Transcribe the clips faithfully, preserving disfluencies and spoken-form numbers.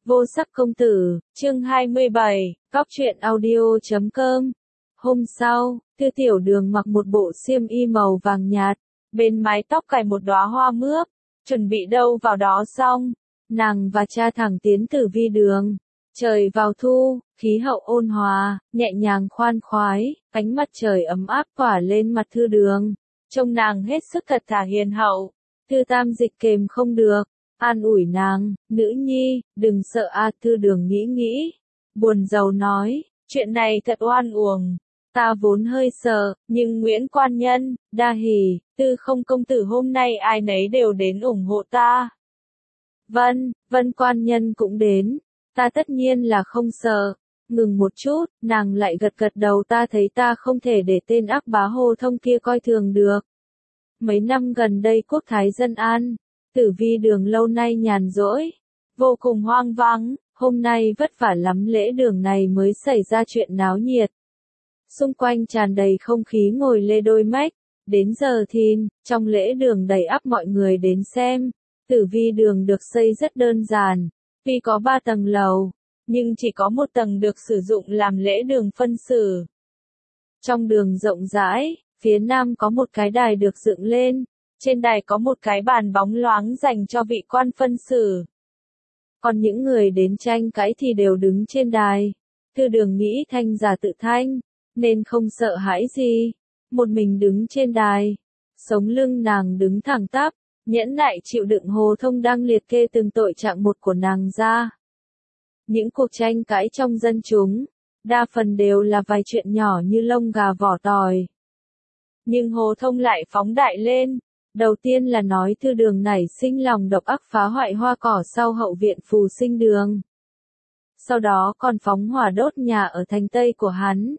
Vô sắc công tử, chương hai mươi bảy, Cóc truyện audio chấm com. Hôm sau, Tư Tiểu Đường mặc một bộ xiêm y màu vàng nhạt, bên mái tóc cài một đóa hoa mướp, chuẩn bị đâu vào đó xong, nàng và cha thẳng tiến Tử Vi đường. Trời vào thu, khí hậu ôn hòa, nhẹ nhàng khoan khoái, ánh mặt trời ấm áp tỏa lên mặt Thư Đường. Trông nàng hết sức thật thà hiền hậu. Thư Tam Dịch kềm không được, an ủi nàng, nữ nhi, đừng sợ a. Thư Đường nghĩ nghĩ, buồn rầu nói, chuyện này thật oan uổng, ta vốn hơi sợ, nhưng Nguyễn quan nhân, Đa Hỷ, Tư không công tử hôm nay ai nấy đều đến ủng hộ ta. Vân, Vân quan nhân cũng đến, ta tất nhiên là không sợ. Ngừng một chút, nàng lại gật gật đầu, ta thấy ta không thể để tên ác bá Hồ Thông kia coi thường được. Mấy năm gần đây quốc thái dân an, Tử Vi đường lâu nay nhàn rỗi, vô cùng hoang vắng, hôm nay vất vả lắm lễ đường này mới xảy ra chuyện náo nhiệt. Xung quanh tràn đầy không khí ngồi lê đôi mách, đến giờ thìn, trong lễ đường đầy ắp mọi người đến xem. Tử Vi đường được xây rất đơn giản, tuy có ba tầng lầu, nhưng chỉ có một tầng được sử dụng làm lễ đường phân xử. Trong đường rộng rãi, phía nam có một cái đài được dựng lên, trên đài có một cái bàn bóng loáng dành cho vị quan phân xử. Còn những người đến tranh cãi thì đều đứng trên đài. Thư Đường nghĩ thanh giả tự thanh, nên không sợ hãi gì, một mình đứng trên đài. Sống lưng nàng đứng thẳng tắp, nhẫn nại chịu đựng Hồ Thông đang liệt kê từng tội trạng một của nàng ra. Những cuộc tranh cãi trong dân chúng, đa phần đều là vài chuyện nhỏ như lông gà vỏ tỏi. Nhưng Hồ Thông lại phóng đại lên. Đầu tiên là nói Thư Đường nảy sinh lòng độc ác phá hoại hoa cỏ sau hậu viện Phù Sinh đường. Sau đó còn phóng hỏa đốt nhà ở thành Tây của hắn.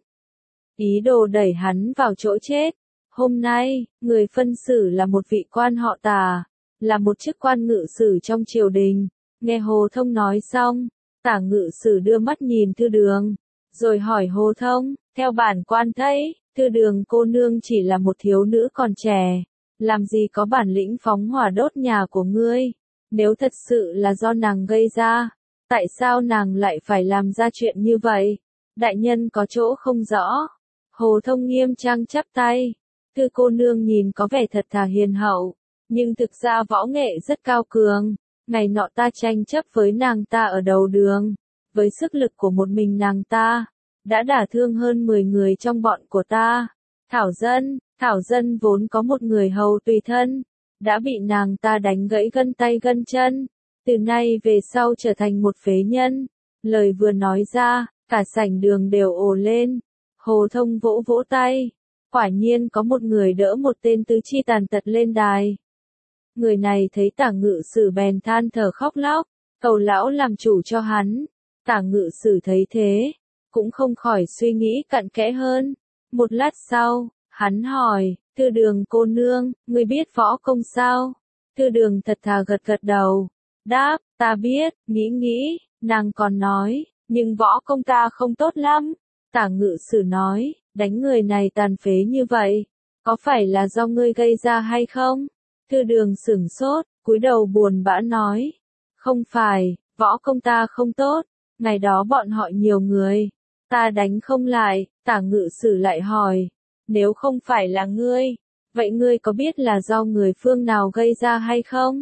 Ý đồ đẩy hắn vào chỗ chết. Hôm nay, người phân xử là một vị quan họ Tả, là một chức quan ngự sử trong triều đình. Nghe Hồ Thông nói xong, Tả ngự sử đưa mắt nhìn Thư Đường, rồi hỏi Hồ Thông, theo bản quan thấy, Thư Đường cô nương chỉ là một thiếu nữ còn trẻ. Làm gì có bản lĩnh phóng hỏa đốt nhà của ngươi? Nếu thật sự là do nàng gây ra, tại sao nàng lại phải làm ra chuyện như vậy? Đại nhân có chỗ không rõ. Hồ Thông nghiêm trang chắp tay. Thư cô nương nhìn có vẻ thật thà hiền hậu, nhưng thực ra võ nghệ rất cao cường. Ngày nọ ta tranh chấp với nàng ta ở đầu đường, với sức lực của một mình nàng ta, đã đả thương hơn mười người trong bọn của ta. Thảo Dân, Thảo Dân vốn có một người hầu tùy thân, đã bị nàng ta đánh gãy gân tay gân chân, từ nay về sau trở thành một phế nhân. Lời vừa nói ra, cả sảnh đường đều ồ lên. Hồ Thông vỗ vỗ tay, quả nhiên có một người đỡ một tên tứ chi tàn tật lên đài. Người này thấy Tả ngự sử bèn than thở khóc lóc, cầu lão làm chủ cho hắn. Tả ngự sử thấy thế, cũng không khỏi suy nghĩ cặn kẽ hơn. Một lát sau, hắn hỏi, Thư Đường cô nương, ngươi biết võ công sao? Thư Đường thật thà gật gật đầu, đáp, ta biết. Nghĩ nghĩ, nàng còn nói, nhưng võ công ta không tốt lắm. Tả ngự sử nói, đánh người này tàn phế như vậy, có phải là do ngươi gây ra hay không? Thư Đường sửng sốt, cúi đầu buồn bã nói, không phải, võ công ta không tốt, ngày đó bọn họ nhiều người, ta đánh không lại. Tả ngự sử lại hỏi, nếu không phải là ngươi, vậy ngươi có biết là do người phương nào gây ra hay không?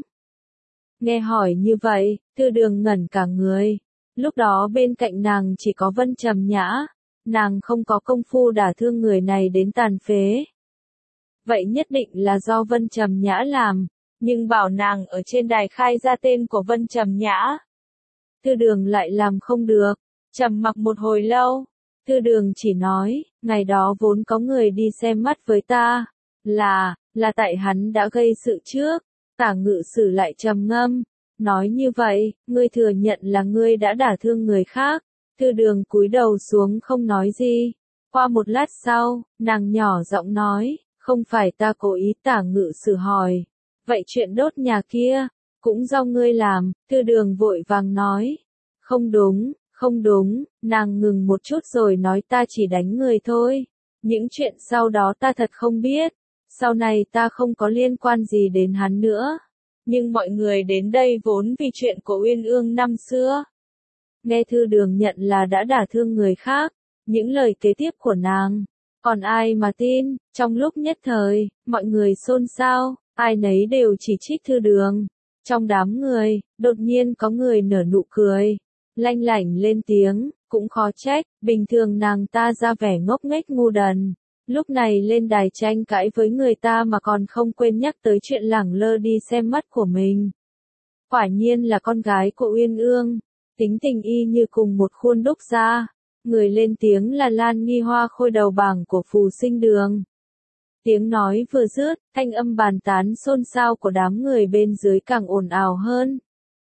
Nghe hỏi như vậy, Thư Đường ngẩn cả người. Lúc đó bên cạnh nàng chỉ có Vân Trầm Nhã, nàng không có công phu đả thương người này đến tàn phế. Vậy nhất định là do Vân Trầm Nhã làm, nhưng bảo nàng ở trên đài khai ra tên của Vân Trầm Nhã. Thư Đường lại làm không được, trầm mặc một hồi lâu. Thư Đường chỉ nói, ngày đó vốn có người đi xem mắt với ta, là, là tại hắn đã gây sự trước. Tả ngự sử lại trầm ngâm, nói như vậy, ngươi thừa nhận là ngươi đã đả thương người khác. Thư Đường cúi đầu xuống không nói gì. Qua một lát sau, nàng nhỏ giọng nói, không phải ta cố ý. Tả ngự sử hỏi, vậy chuyện đốt nhà kia, cũng do ngươi làm? Thư Đường vội vàng nói, không đúng. Không đúng, nàng ngừng một chút rồi nói ta chỉ đánh người thôi. Những chuyện sau đó ta thật không biết. Sau này ta không có liên quan gì đến hắn nữa. Nhưng mọi người đến đây vốn vì chuyện của Uyên Ương năm xưa. nghe thư đường nhận là đã đả thương người khác, những lời kế tiếp của nàng. Còn ai mà tin, trong lúc nhất thời, mọi người xôn xao, ai nấy đều chỉ trích thư đường. Trong đám người, đột nhiên có người nở nụ cười, lanh lảnh lên tiếng, cũng khó trách, bình thường nàng ta ra vẻ ngốc nghếch ngu đần. Lúc này lên đài tranh cãi với người ta mà còn không quên nhắc tới chuyện lẳng lơ đi xem mắt của mình. Quả nhiên là con gái của Uyên Ương, tính tình y như cùng một khuôn đúc ra. Người lên tiếng là Lan Nghi Hoa Khôi đầu bảng của Phù Sinh Đường. Tiếng nói vừa dứt, thanh âm bàn tán xôn xao của đám người bên dưới càng ồn ào hơn.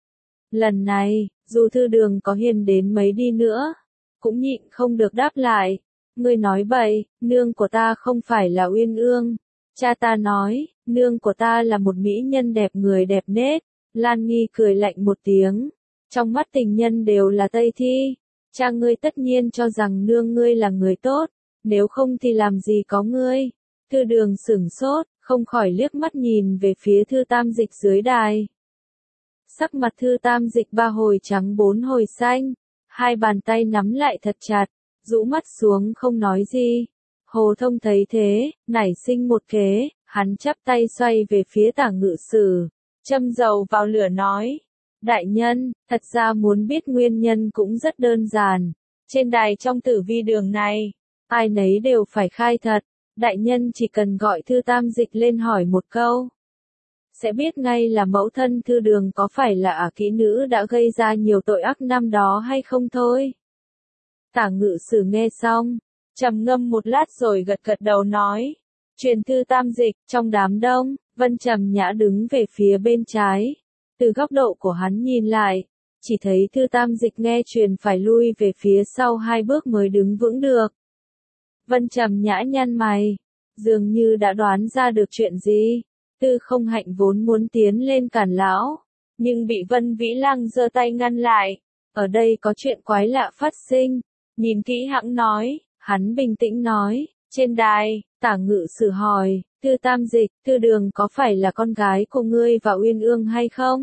Lần này, dù thư đường có hiền đến mấy đi nữa, cũng nhịn không được đáp lại. Ngươi nói bậy, nương của ta không phải là Uyên Ương. Cha ta nói, nương của ta là một mỹ nhân đẹp người đẹp nết. Lan Nghi cười lạnh một tiếng. Trong mắt tình nhân đều là Tây Thi. Cha ngươi tất nhiên cho rằng nương ngươi là người tốt, nếu không thì làm gì có ngươi. Thư đường sửng sốt, không khỏi liếc mắt nhìn về phía Thư Tam Dịch dưới đài. Sắc mặt Thư Tam Dịch ba hồi trắng bốn hồi xanh, hai bàn tay nắm lại thật chặt, rũ mắt xuống không nói gì. Hồ Thông thấy thế, nảy sinh một kế, hắn chắp tay xoay về phía Tả Ngự Sử, châm dầu vào lửa nói. Đại nhân, thật ra muốn biết nguyên nhân cũng rất đơn giản. Trên đài trong Tử Vi đường này, ai nấy đều phải khai thật. Đại nhân chỉ cần gọi Thư Tam Dịch lên hỏi một câu, sẽ biết ngay là mẫu thân Thư đường có phải là ả kỹ nữ đã gây ra nhiều tội ác năm đó hay không thôi. Tả Ngự Sử nghe xong, trầm ngâm một lát rồi gật gật đầu nói. Truyền Thư Tam Dịch, trong đám đông, Vân Trầm Nhã đứng về phía bên trái. Từ góc độ của hắn nhìn lại, chỉ thấy Thư Tam Dịch nghe truyền phải lui về phía sau hai bước mới đứng vững được. Vân Trầm Nhã nhăn mày, dường như đã đoán ra được chuyện gì. Tư Không Hạnh vốn muốn tiến lên cản lão, nhưng bị Vân Vĩ Lăng giơ tay ngăn lại. Ở đây có chuyện quái lạ phát sinh. Nhìn kỹ hãng nói, hắn bình tĩnh nói, trên đài, Tả Ngự Sử hỏi, Thư Tam Dịch, Thư đường có phải là con gái của ngươi và Uyên Ương hay không?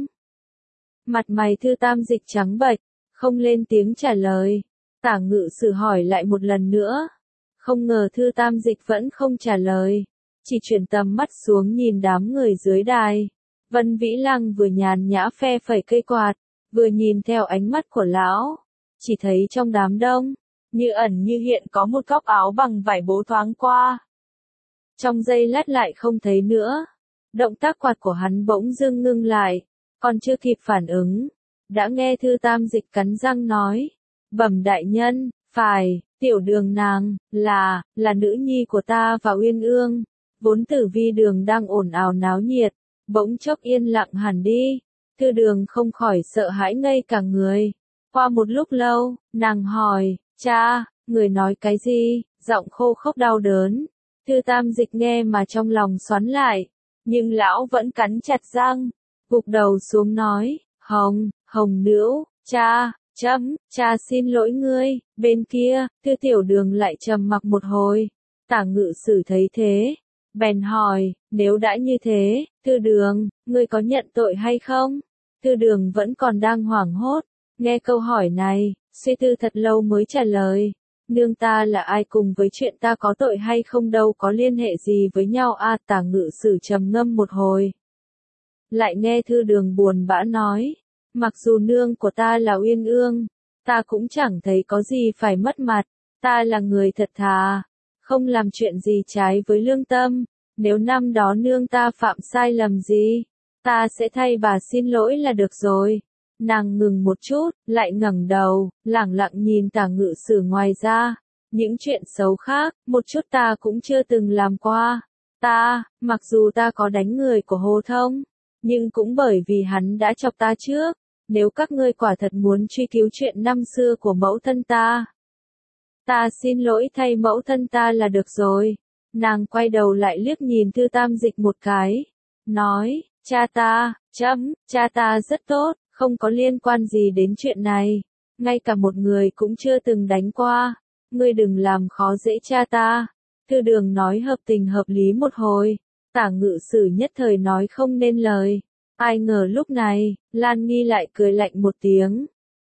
Mặt mày Thư Tam Dịch trắng bệch, không lên tiếng trả lời. Tả Ngự Sử hỏi lại một lần nữa. Không ngờ Thư Tam Dịch vẫn không trả lời, chỉ chuyển tầm mắt xuống nhìn đám người dưới đài. Vân Vĩ Lăng vừa nhàn nhã phe phẩy cây quạt, vừa nhìn theo ánh mắt của lão, chỉ thấy trong đám đông, như ẩn như hiện có một góc áo bằng vải bố thoáng qua. Trong giây lát lại không thấy nữa. Động tác quạt của hắn bỗng dưng ngưng lại, còn chưa kịp phản ứng, đã nghe Thư Tam Dịch cắn răng nói, bẩm đại nhân, phải, tiểu đường nàng, là, là nữ nhi của ta và Uyên Ương. Vốn Tử Vi đường đang ồn ào náo nhiệt, bỗng chốc yên lặng hẳn đi. Thư đường không khỏi sợ hãi ngây cả người. Qua một lúc lâu, nàng hỏi, cha, người nói cái gì, giọng khô khốc đau đớn. Thư Tam Dịch nghe mà trong lòng xoắn lại, nhưng lão vẫn cắn chặt răng, gục đầu xuống nói, Hồng, Hồng Nữ, cha, chấm, cha xin lỗi ngươi. Bên kia, Thư Tiểu Đường lại trầm mặc một hồi. Tả Ngự Sử thấy thế, bèn hỏi, nếu đã như thế, Thư Đường, ngươi có nhận tội hay không? Thư Đường vẫn còn đang hoảng hốt, nghe câu hỏi này, suy tư thật lâu mới trả lời. Nương ta là ai cùng với chuyện ta có tội hay không đâu có liên hệ gì với nhau a. À, Tả Ngự Sử trầm ngâm một hồi. Lại nghe Thư Đường buồn bã nói, mặc dù nương của ta là Uyên Ương, ta cũng chẳng thấy có gì phải mất mặt, ta là người thật thà, không làm chuyện gì trái với lương tâm, nếu năm đó nương ta phạm sai lầm gì, ta sẽ thay bà xin lỗi là được rồi. Nàng ngừng một chút, lại ngẩng đầu, lẳng lặng nhìn Tả Ngự Sử. Ngoài ra, những chuyện xấu khác, một chút ta cũng chưa từng làm qua. Ta, mặc dù ta có đánh người của Hồ Thông, nhưng cũng bởi vì hắn đã chọc ta trước. Nếu các ngươi quả thật muốn truy cứu chuyện năm xưa của mẫu thân ta, ta xin lỗi thay mẫu thân ta là được rồi. Nàng quay đầu lại liếc nhìn Thư Tam Dịch một cái, nói, cha ta, chấm, cha ta rất tốt, không có liên quan gì đến chuyện này, ngay cả một người cũng chưa từng đánh qua, ngươi đừng làm khó dễ cha ta. Thư Đường nói hợp tình hợp lý một hồi, Tả Ngự Sử nhất thời nói không nên lời. Ai ngờ lúc này, Lan Nghi lại cười lạnh một tiếng,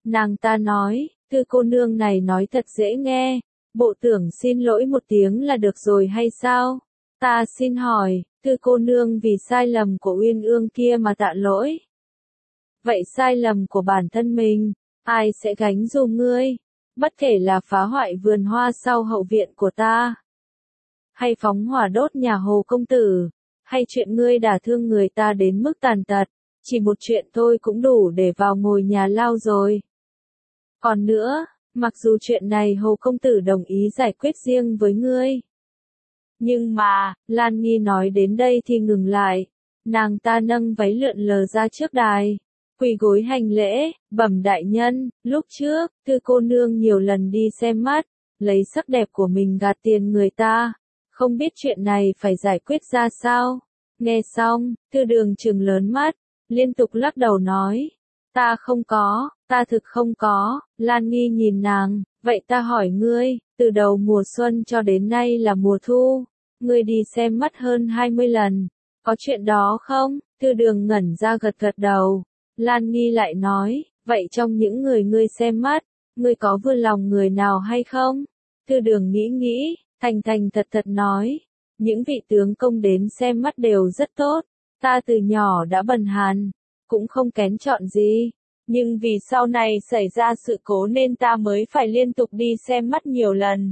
Nàng ta nói, Thư cô nương này nói thật dễ nghe, bộ tưởng xin lỗi một tiếng là được rồi hay sao? Ta xin hỏi, Thư cô nương vì sai lầm của Uyên Ương kia mà tạ lỗi. Vậy sai lầm của bản thân mình, ai sẽ gánh giùm ngươi? Bất kể là phá hoại vườn hoa sau hậu viện của ta, hay phóng hỏa đốt nhà Hồ công tử, hay chuyện ngươi đả thương người ta đến mức tàn tật, chỉ một chuyện thôi cũng đủ để vào ngồi nhà lao rồi. Còn nữa, mặc dù chuyện này Hồ công tử đồng ý giải quyết riêng với ngươi, nhưng mà, Lan Nghi nói đến đây thì ngừng lại, nàng ta nâng váy lượn lờ ra trước đài, quỳ gối hành lễ, bẩm đại nhân, lúc trước, Thư cô nương nhiều lần đi xem mắt, lấy sắc đẹp của mình gạt tiền người ta, không biết chuyện này phải giải quyết ra sao. Nghe xong, Thư Đường trừng lớn mắt, liên tục lắc đầu nói, ta không có, ta thực không có. Lan Nghi nhìn nàng, vậy ta hỏi ngươi, từ đầu mùa xuân cho đến nay là mùa thu, ngươi đi xem mắt hơn hai mươi lần, có chuyện đó không? Thư Đường ngẩn ra gật gật đầu. Lan Nghi lại nói, vậy trong những người ngươi xem mắt, ngươi có vừa lòng người nào hay không? Thư Đường nghĩ nghĩ, thành thành thật thật nói, những vị tướng công đến xem mắt đều rất tốt, ta từ nhỏ đã bần hàn, cũng không kén chọn gì, nhưng vì sau này xảy ra sự cố nên ta mới phải liên tục đi xem mắt nhiều lần.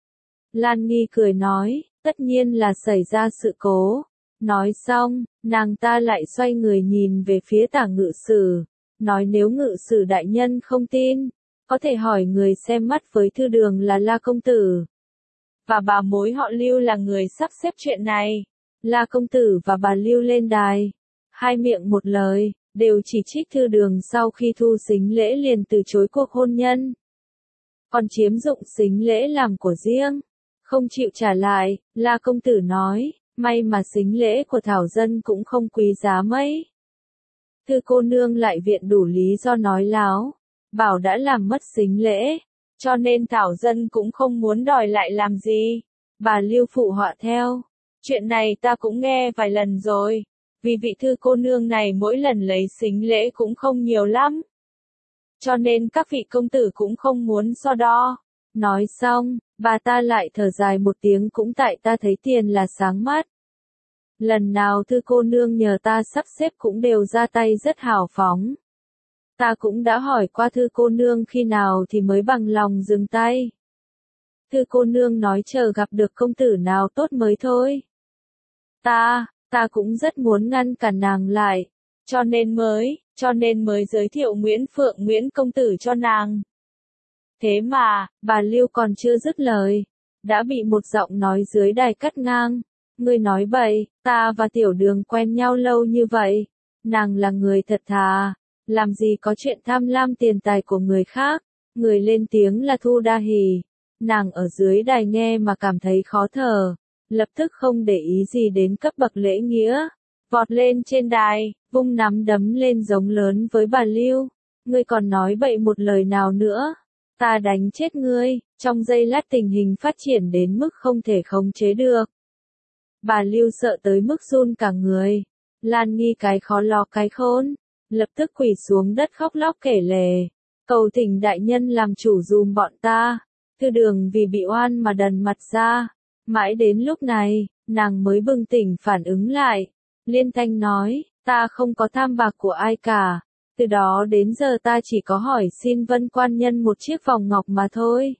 Lan Nghi cười nói, tất nhiên là xảy ra sự cố. Nói xong, nàng ta lại xoay người nhìn về phía Tả Ngự Sử, nói nếu Ngự Sử đại nhân không tin, có thể hỏi người xem mắt với Thư Đường là La công tử. Và bà mối họ Lưu là người sắp xếp chuyện này. La công tử và bà Lưu lên đài, hai miệng một lời, đều chỉ trích Thư Đường sau khi thu sính lễ liền từ chối cuộc hôn nhân. Còn chiếm dụng sính lễ làm của riêng, không chịu trả lại. La công tử nói, may mà sính lễ của Thảo Dân cũng không quý giá mấy. Thư cô nương lại viện đủ lý do nói láo, bảo đã làm mất sính lễ, cho nên Thảo Dân cũng không muốn đòi lại làm gì. Bà Lưu phụ họa theo, chuyện này ta cũng nghe vài lần rồi, vì vị thư cô nương này mỗi lần lấy sính lễ cũng không nhiều lắm, cho nên các vị công tử cũng không muốn so đo. Nói xong, bà ta lại thở dài một tiếng, cũng tại ta thấy tiền là sáng mắt. Lần nào thư cô nương nhờ ta sắp xếp cũng đều ra tay rất hào phóng. Ta cũng đã hỏi qua thư cô nương khi nào thì mới bằng lòng dừng tay. Thư cô nương nói chờ gặp được công tử nào tốt mới thôi. Ta, ta cũng rất muốn ngăn cản nàng lại, cho nên mới, cho nên mới giới thiệu Nguyễn Phượng Nguyễn công tử cho nàng. Thế mà, bà Lưu còn chưa dứt lời, đã bị một giọng nói dưới đài cắt ngang. Ngươi nói bậy, ta và Tiểu Đường quen nhau lâu như vậy, nàng là người thật thà, làm gì có chuyện tham lam tiền tài của người khác. Người lên tiếng là Thu Đa Hỷ, nàng ở dưới đài nghe mà cảm thấy khó thở, lập tức không để ý gì đến cấp bậc lễ nghĩa, vọt lên trên đài, vung nắm đấm lên giống lớn với bà Lưu. Ngươi còn nói bậy một lời nào nữa, ta đánh chết ngươi. Trong giây lát tình hình phát triển đến mức không thể khống chế được. Bà Lưu sợ tới mức run cả người. Lan Nghi cái khó lo cái khôn, lập tức quỳ xuống đất khóc lóc kể lể, cầu thỉnh đại nhân làm chủ dùm bọn ta. Thư Đường vì bị oan mà đần mặt ra, mãi đến lúc này, nàng mới bừng tỉnh phản ứng lại. Liên thanh nói, ta không có tham bạc của ai cả, từ đó đến giờ ta chỉ có hỏi xin Vân quan nhân một chiếc vòng ngọc mà thôi.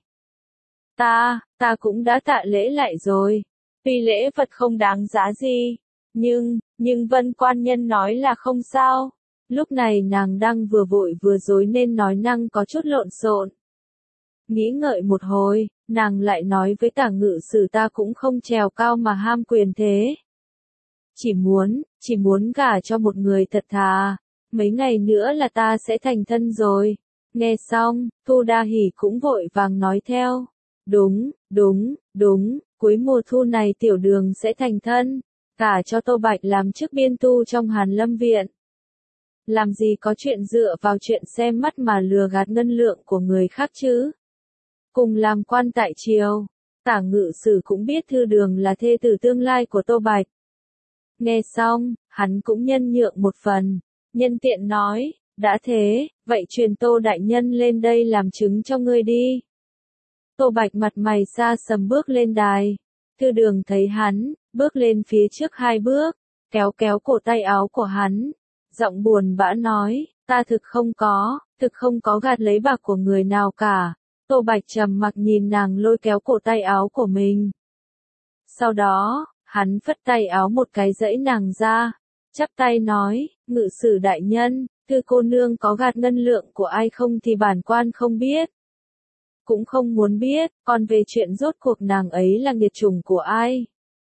Ta, ta cũng đã tạ lễ lại rồi, tuy lễ vật không đáng giá gì, nhưng, nhưng Vân quan nhân nói là không sao. Lúc này nàng đang vừa vội vừa dối nên nói năng có chút lộn xộn. Nghĩ ngợi một hồi, nàng lại nói với Tả Ngự Sử, ta cũng không trèo cao mà ham quyền thế. Chỉ muốn, chỉ muốn gả cho một người thật thà, mấy ngày nữa là ta sẽ thành thân rồi. Nghe xong, Thu Đa Hỷ cũng vội vàng nói theo. Đúng, đúng, đúng, cuối mùa thu này Tiểu Đường sẽ thành thân, gả cho Tô Bạch làm chức biên tu trong Hàn Lâm Viện. Làm gì có chuyện dựa vào chuyện xem mắt mà lừa gạt ngân lượng của người khác chứ. Cùng làm quan tại triều, Tả Ngự Sử cũng biết Thư Đường là thê tử tương lai của Tô Bạch. Nghe xong, hắn cũng nhân nhượng một phần, nhân tiện nói, đã thế, vậy truyền Tô đại nhân lên đây làm chứng cho ngươi đi. Tô Bạch mặt mày xa sầm bước lên đài. Thư Đường thấy hắn, bước lên phía trước hai bước, kéo kéo cổ tay áo của hắn, giọng buồn bã nói, ta thực không có, thực không có gạt lấy bạc của người nào cả. Tô Bạch trầm mặc nhìn nàng lôi kéo cổ tay áo của mình. Sau đó, hắn phất tay áo một cái dãy nàng ra, chắp tay nói, ngự sử đại nhân, Thư cô nương có gạt ngân lượng của ai không thì bản quan không biết. Cũng không muốn biết, còn về chuyện rốt cuộc nàng ấy là nghiệt chủng của ai.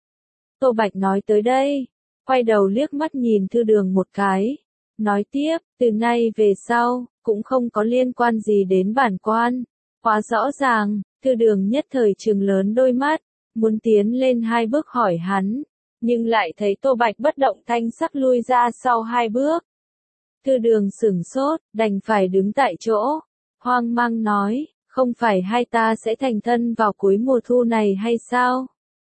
Tô Bạch nói tới đây, quay đầu liếc mắt nhìn Thư Đường một cái, nói tiếp, từ nay về sau, cũng không có liên quan gì đến bản quan. Quá rõ ràng, Thư Đường nhất thời trừng lớn đôi mắt, muốn tiến lên hai bước hỏi hắn, nhưng lại thấy Tô Bạch bất động thanh sắc lui ra sau hai bước. Thư Đường sửng sốt, đành phải đứng tại chỗ, hoang mang nói, không phải hai ta sẽ thành thân vào cuối mùa thu này hay sao?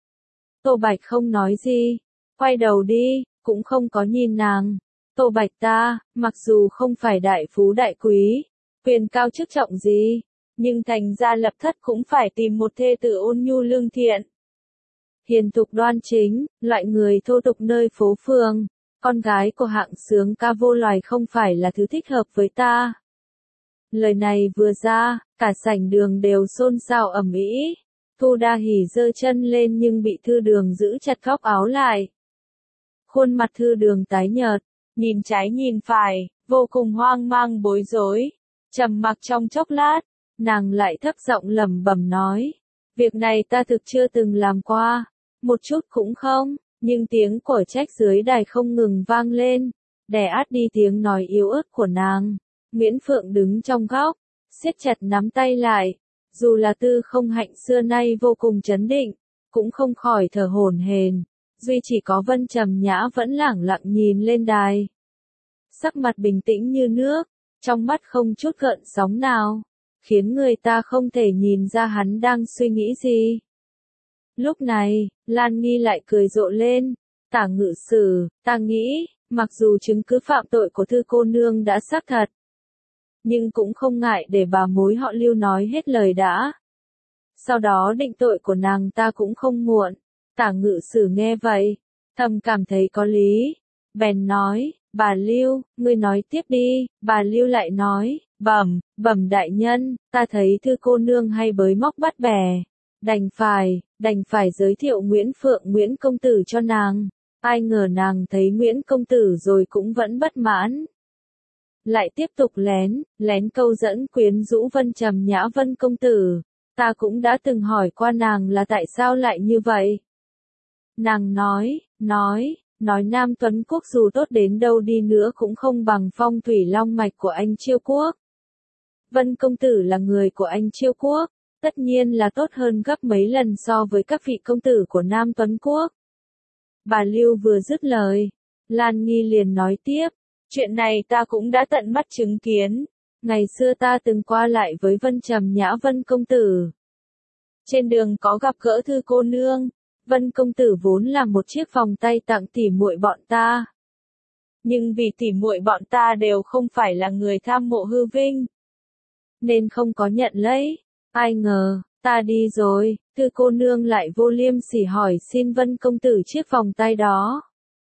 Tô Bạch không nói gì, quay đầu đi, cũng không có nhìn nàng. Tô Bạch ta, mặc dù không phải đại phú đại quý, quyền cao chức trọng gì, nhưng thành gia lập thất cũng phải tìm một thê tử ôn nhu lương thiện. Hiền thục đoan chính, loại người thô tục nơi phố phường, con gái của hạng sướng ca vô loài không phải là thứ thích hợp với ta. Lời này vừa ra, cả sảnh đường đều xôn xao ầm ĩ. Thu Đa Hỉ giơ chân lên nhưng bị Thư Đường giữ chặt góc áo lại. Khuôn mặt Thư Đường tái nhợt, nhìn trái nhìn phải, vô cùng hoang mang bối rối. Trầm mặc trong chốc lát, nàng lại thấp giọng lẩm bẩm nói, việc này ta thực chưa từng làm qua, một chút cũng không, nhưng tiếng của trách dưới đài không ngừng vang lên, đè át đi tiếng nói yếu ớt của nàng. Nguyễn Phượng đứng trong góc, siết chặt nắm tay lại, dù là Tư Không Hạnh xưa nay vô cùng trấn định, cũng không khỏi thở hổn hển, duy chỉ có Vân Trầm Nhã vẫn lẳng lặng nhìn lên đài. Sắc mặt bình tĩnh như nước, trong mắt không chút gợn sóng nào, khiến người ta không thể nhìn ra hắn đang suy nghĩ gì. Lúc này, Lan Nghi lại cười rộ lên, Tả ngự sử, ta nghĩ, mặc dù chứng cứ phạm tội của Thư cô nương đã xác thật, nhưng cũng không ngại để bà mối họ Lưu nói hết lời đã. Sau đó định tội của nàng ta cũng không muộn. Tả ngự sử nghe vậy, thầm cảm thấy có lý, bèn nói, bà Lưu, ngươi nói tiếp đi. Bà Lưu lại nói, bẩm, bẩm đại nhân, ta thấy Thư cô nương hay bới móc bắt bẻ, đành phải, đành phải giới thiệu Nguyễn Phượng Nguyễn công tử cho nàng. Ai ngờ nàng thấy Nguyễn công tử rồi cũng vẫn bất mãn. Lại tiếp tục lén, lén câu dẫn quyến rũ Vân Trầm Nhã Vân công tử. Ta cũng đã từng hỏi qua nàng là tại sao lại như vậy. Nàng nói, nói, nói Nam Tuấn Quốc dù tốt đến đâu đi nữa cũng không bằng phong thủy long mạch của anh Chiêu Quốc. Vân công tử là người của anh Chiêu Quốc, tất nhiên là tốt hơn gấp mấy lần so với các vị công tử của Nam Tuấn Quốc. Bà Lưu vừa dứt lời, Lan Nghi liền nói tiếp, chuyện này ta cũng đã tận mắt chứng kiến. Ngày xưa ta từng qua lại với Vân Trầm Nhã Vân công tử. Trên đường có gặp gỡ Thư cô nương, Vân công tử vốn là một chiếc vòng tay tặng tỉ muội bọn ta. Nhưng vì tỉ muội bọn ta đều không phải là người tham mộ hư vinh, nên không có nhận lấy. Ai ngờ, ta đi rồi, Thư cô nương lại vô liêm sỉ hỏi xin Vân công tử chiếc vòng tay đó.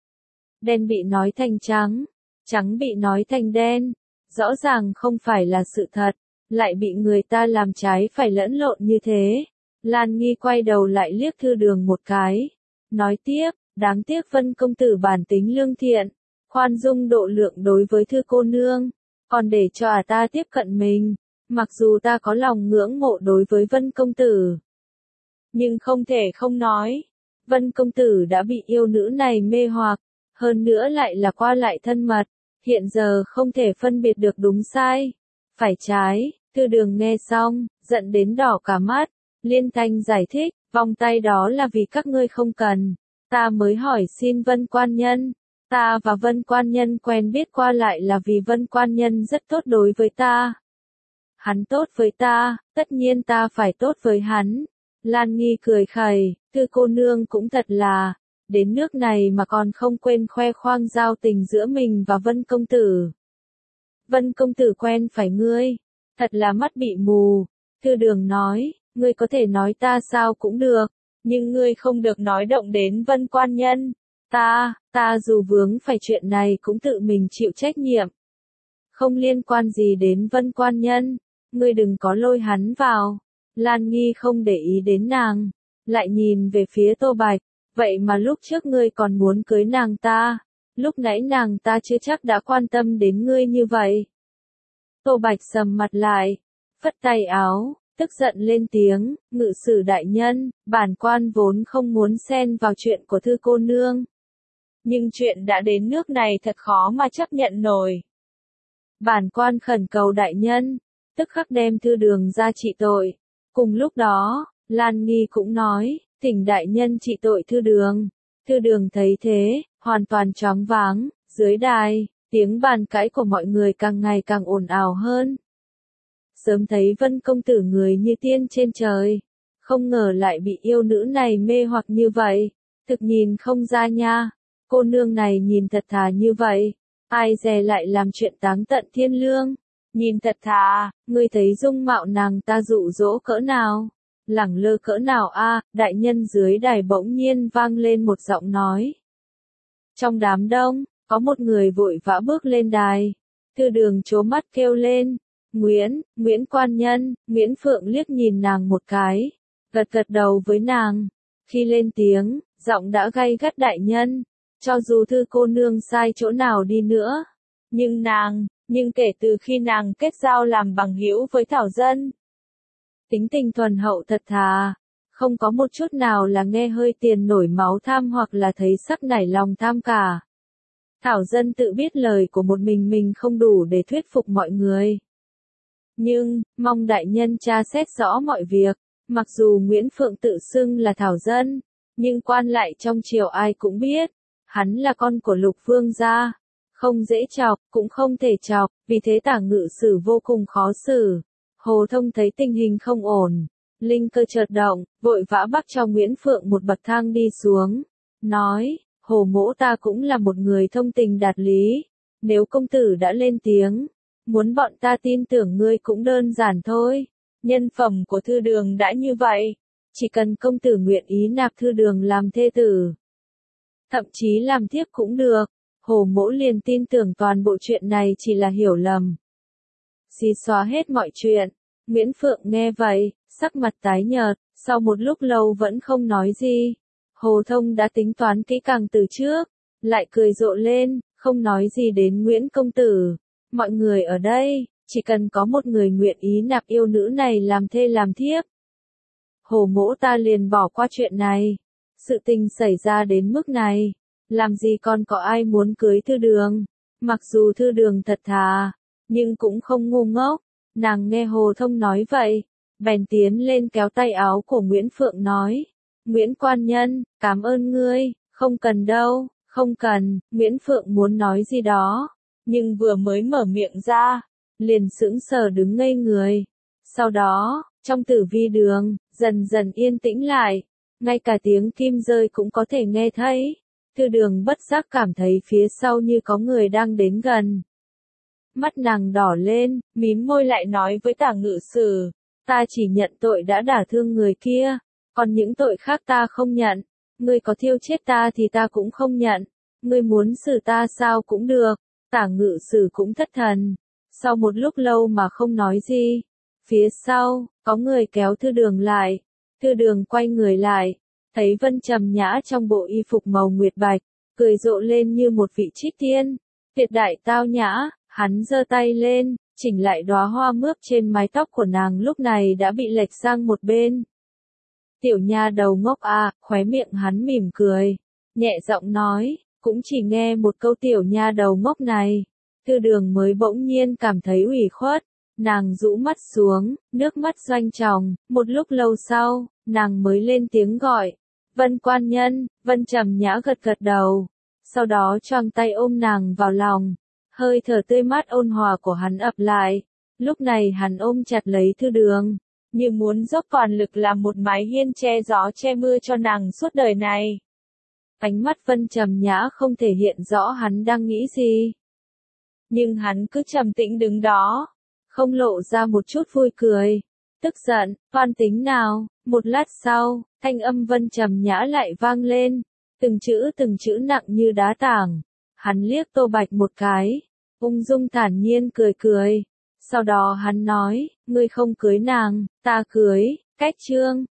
Đen bị nói thành trắng, trắng bị nói thành đen. Rõ ràng không phải là sự thật, lại bị người ta làm trái phải lẫn lộn như thế. Lan Nghi quay đầu lại liếc Thư Đường một cái, nói tiếp, đáng tiếc Vân công tử bản tính lương thiện, khoan dung độ lượng đối với Thư cô nương, còn để cho à ta tiếp cận mình. Mặc dù ta có lòng ngưỡng mộ đối với Vân công tử, nhưng không thể không nói, Vân công tử đã bị yêu nữ này mê hoặc, hơn nữa lại là qua lại thân mật. Hiện giờ không thể phân biệt được đúng sai, phải trái. Thư Đường nghe xong, giận đến đỏ cả mắt, liên thanh giải thích, vòng tay đó là vì các ngươi không cần, ta mới hỏi xin Vân quan nhân. Ta và Vân quan nhân quen biết qua lại là vì Vân quan nhân rất tốt đối với ta. Hắn tốt với ta, tất nhiên ta phải tốt với hắn. Lan Nghi cười khẩy, Thư cô nương cũng thật là, đến nước này mà còn không quên khoe khoang giao tình giữa mình và Vân công tử. Vân công tử quen phải ngươi, thật là mắt bị mù. Thư Đường nói, ngươi có thể nói ta sao cũng được, nhưng ngươi không được nói động đến Vân quan nhân. Ta, ta dù vướng phải chuyện này cũng tự mình chịu trách nhiệm. Không liên quan gì đến Vân quan nhân, ngươi đừng có lôi hắn vào. Lan Nghi không để ý đến nàng, lại nhìn về phía Tô Bạch, vậy mà lúc trước ngươi còn muốn cưới nàng ta, lúc nãy nàng ta chưa chắc đã quan tâm đến ngươi như vậy. Tô Bạch sầm mặt lại, phất tay áo, tức giận lên tiếng, ngự sử đại nhân, bản quan vốn không muốn xen vào chuyện của Thư cô nương. Nhưng chuyện đã đến nước này thật khó mà chấp nhận nổi. Bản quan khẩn cầu đại nhân, tức khắc đem Thư Đường ra trị tội. Cùng lúc đó, Lan Nghi cũng nói, thỉnh đại nhân trị tội Thư Đường. Thư Đường thấy thế, hoàn toàn choáng váng, dưới đài, tiếng bàn cãi của mọi người càng ngày càng ồn ào hơn. Sớm thấy Vân công tử người như tiên trên trời, không ngờ lại bị yêu nữ này mê hoặc như vậy, thực nhìn không ra nha, cô nương này nhìn thật thà như vậy, ai dè lại làm chuyện táng tận thiên lương, nhìn thật thà, ngươi thấy dung mạo nàng ta dụ dỗ cỡ nào, lẳng lơ cỡ nào a, đại nhân dưới đài bỗng nhiên vang lên một giọng nói. Trong đám đông, có một người vội vã bước lên đài, Thư Đường trố mắt kêu lên, Nguyễn, Nguyễn quan nhân, Nguyễn Phượng liếc nhìn nàng một cái, gật gật đầu với nàng, khi lên tiếng, giọng đã gay gắt đại nhân, cho dù Thư cô nương sai chỗ nào đi nữa, nhưng nàng, nhưng kể từ khi nàng kết giao làm bằng hữu với Thảo Dân, tính tình thuần hậu thật thà, không có một chút nào là nghe hơi tiền nổi máu tham hoặc là thấy sắc nảy lòng tham cả. Thảo Dân tự biết lời của một mình mình không đủ để thuyết phục mọi người. Nhưng, mong đại nhân tra xét rõ mọi việc, mặc dù Nguyễn Phượng tự xưng là Thảo Dân, nhưng quan lại trong triều ai cũng biết, hắn là con của Lục Vương gia, không dễ chọc, cũng không thể chọc, vì thế Tả Ngự Sử vô cùng khó xử. Hồ Thông thấy tình hình không ổn, linh cơ chợt động, vội vã bắt cho Nguyễn Phượng một bậc thang đi xuống, nói, Hồ mỗ ta cũng là một người thông tình đạt lý, nếu công tử đã lên tiếng, muốn bọn ta tin tưởng ngươi cũng đơn giản thôi, nhân phẩm của Thư Đường đã như vậy, chỉ cần công tử nguyện ý nạp Thư Đường làm thê tử, thậm chí làm thiếp cũng được. Hồ mỗ liền tin tưởng toàn bộ chuyện này chỉ là hiểu lầm. Xí xóa hết mọi chuyện. Nguyễn Phượng nghe vậy, sắc mặt tái nhợt, sau một lúc lâu vẫn không nói gì. Hồ Thông đã tính toán kỹ càng từ trước, lại cười rộ lên, không nói gì đến Nguyễn công tử. Mọi người ở đây, chỉ cần có một người nguyện ý nạp yêu nữ này làm thê làm thiếp, Hồ mỗ ta liền bỏ qua chuyện này. Sự tình xảy ra đến mức này, làm gì còn có ai muốn cưới Thư Đường. Mặc dù Thư Đường thật thà, nhưng cũng không ngu ngốc. Nàng nghe Hồ Thông nói vậy, bèn tiến lên kéo tay áo của Nguyễn Phượng nói, Nguyễn quan nhân, cảm ơn ngươi, không cần đâu, không cần. Nguyễn Phượng muốn nói gì đó, nhưng vừa mới mở miệng ra, liền sững sờ đứng ngây người. Sau đó, trong tử vi đường, dần dần yên tĩnh lại, ngay cả tiếng kim rơi cũng có thể nghe thấy. Thư Đường bất giác cảm thấy phía sau như có người đang đến gần. Mắt nàng đỏ lên, mím môi lại nói với Tả Ngự Sử, ta chỉ nhận tội đã đả thương người kia, còn những tội khác ta không nhận. Ngươi có thiêu chết ta thì ta cũng không nhận, ngươi muốn xử ta sao cũng được. Tả Ngự Sử cũng thất thần, sau một lúc lâu mà không nói gì. Phía sau, có người kéo Thư Đường lại, Thư Đường quay người lại, thấy Vân Trầm Nhã trong bộ y phục màu nguyệt bạch, cười rộ lên như một vị trích tiên, tuyệt đại tao nhã. Hắn giơ tay lên, chỉnh lại đóa hoa mướp trên mái tóc của nàng lúc này đã bị lệch sang một bên. Tiểu nha đầu ngốc à, khóe miệng hắn mỉm cười, nhẹ giọng nói, cũng chỉ nghe một câu tiểu nha đầu ngốc này. Thư Đường mới bỗng nhiên cảm thấy ủy khuất, nàng rũ mắt xuống, nước mắt doanh tròng, một lúc lâu sau, nàng mới lên tiếng gọi, Vân quan nhân. Vân Trầm Nhã gật gật đầu, sau đó choàng tay ôm nàng vào lòng. Hơi thở tươi mát ôn hòa của hắn ập lại, lúc này hắn ôm chặt lấy Thư Đường, như muốn dốc toàn lực làm một mái hiên che gió che mưa cho nàng suốt đời này. Ánh mắt Vân Trầm Nhã không thể hiện rõ hắn đang nghĩ gì. nhưng hắn cứ trầm tĩnh đứng đó, không lộ ra một chút vui cười. Tức giận, toan tính nào? Một lát sau, thanh âm Vân Trầm Nhã lại vang lên, từng chữ từng chữ nặng như đá tảng. Hắn liếc Tô Bạch một cái, ung dung thản nhiên cười cười. Sau đó hắn nói, ngươi không cưới nàng, ta cưới, cách chương.